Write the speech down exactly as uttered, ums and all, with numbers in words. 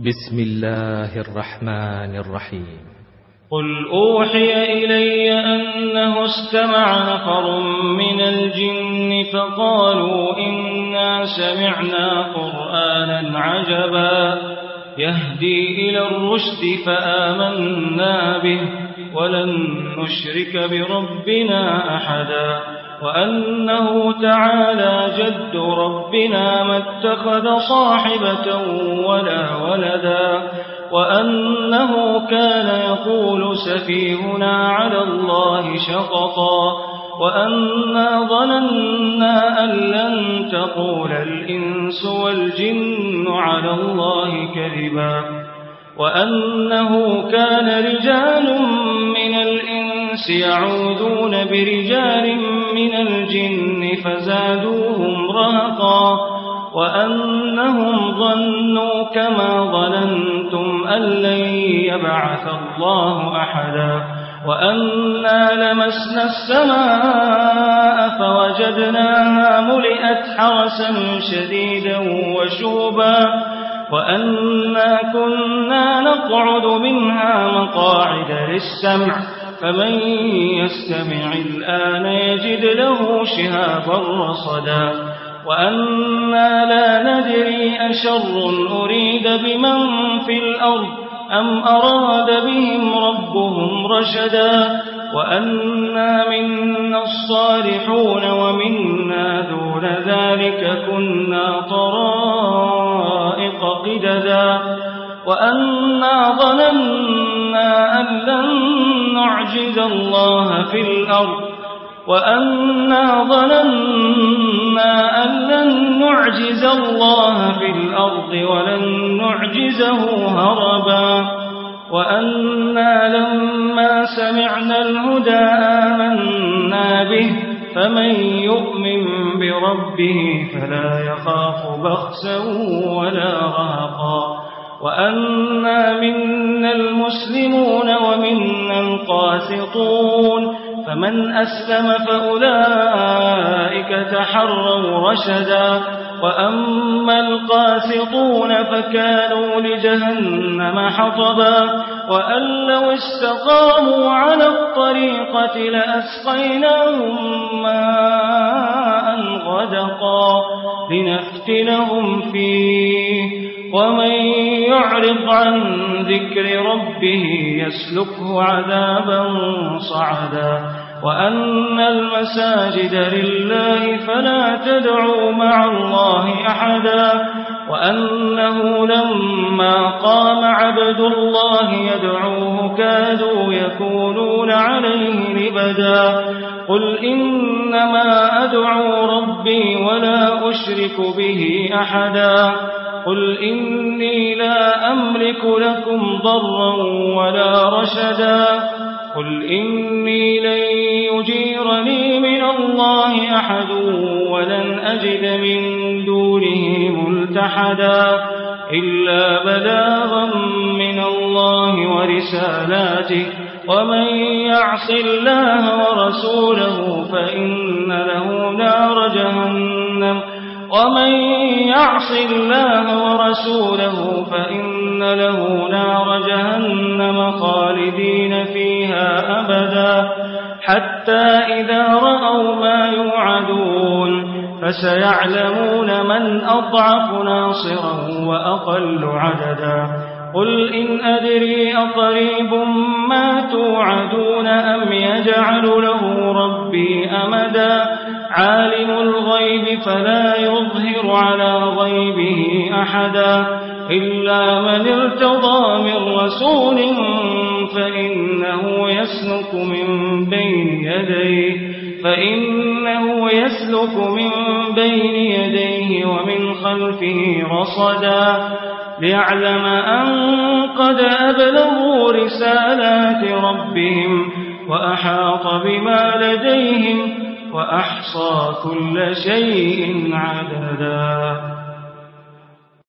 بسم الله الرحمن الرحيم. قل أوحي إلي أنه استمع نفر من الجن فقالوا إنا سمعنا قرآنا عجبا يهدي إلى الرشد فآمنا به ولن نشرك بربنا أحدا وأنه تعالى جد ربنا ما اتخذ صاحبة ولا ولدا وأنه كان يقول سفيهنا على الله شططا وأنا ظننا أن لن تقول الإنس والجن على الله كذبا وأنه كان رجال من الإنس يعوذون برجال من الجن فزادوهم رهقا وأنهم ظنوا كما ظننتم أن لن يبعث الله أحدا وأنا لمسنا السماء فوجدناها ملئت حرسا شديدا وشوبا وأنا كنا نقعد منها مقاعد للسمع فمن يستمع الآن يجد له شهابا رصدا وأنا لا ندري أشر أريد بمن في الأرض أم أراد بهم ربهم رشدا وأنا منا الصالحون ومنا دون ذلك كنا طرائق قددا وأنا ظننا أن لن نعجز الله في الأرض وأنا ظننا أن لن نعجز الله في الأرض ولن نعجزه هربا وأنا لما سمعنا الهدى آمنا به فمن يؤمن بربه فلا يخاف بخسا ولا رهقا وأنا منا المسلمون ومنا القاسطون فمن أسلم فأولئك تحروا رشدا وأما القاسطون فكانوا لجهنم حطبا وأن لو استقاموا على الطريقة لأسقيناهم ماء غدقا لنفتنهم فيه ومن يعرض عن ذكر ربه يسلكه عذابا صعدا وأن المساجد لله فلا تدعوا مع الله أحدا وأنه لما قام عبد الله يدعوه كادوا يكونون عليه لبدا قل إنما أدعو ربي ولا أشرك به أحدا قل إني لا أملك لكم ضرا ولا رشدا قل إني لن يجيرني من الله أحد ولن أجد من دونه ملتحدا إلا بلاغا من الله ورسالاته ومن يعص الله ورسوله فإن له نار جهنم ومن يعص الله ورسوله فإن له نار جهنم خالدين فيها أبدا حتى إذا رأوا ما يوعدون فسيعلمون من أضعف ناصرا وأقل عددا قل إن أدري أقريب ما توعدون أم يجعل له ربي أمدا عالم الغيب فلا يظهر على غيبه أحدا إلا من ارتضى من رسول فإنه يسلك من بين يديه فإنه يسلك من بين يديه ومن خلفه رصدا ليعلم أن قد أبلغوا رسالات ربهم وأحاط بما لديهم وأحصى كل شيء عددا.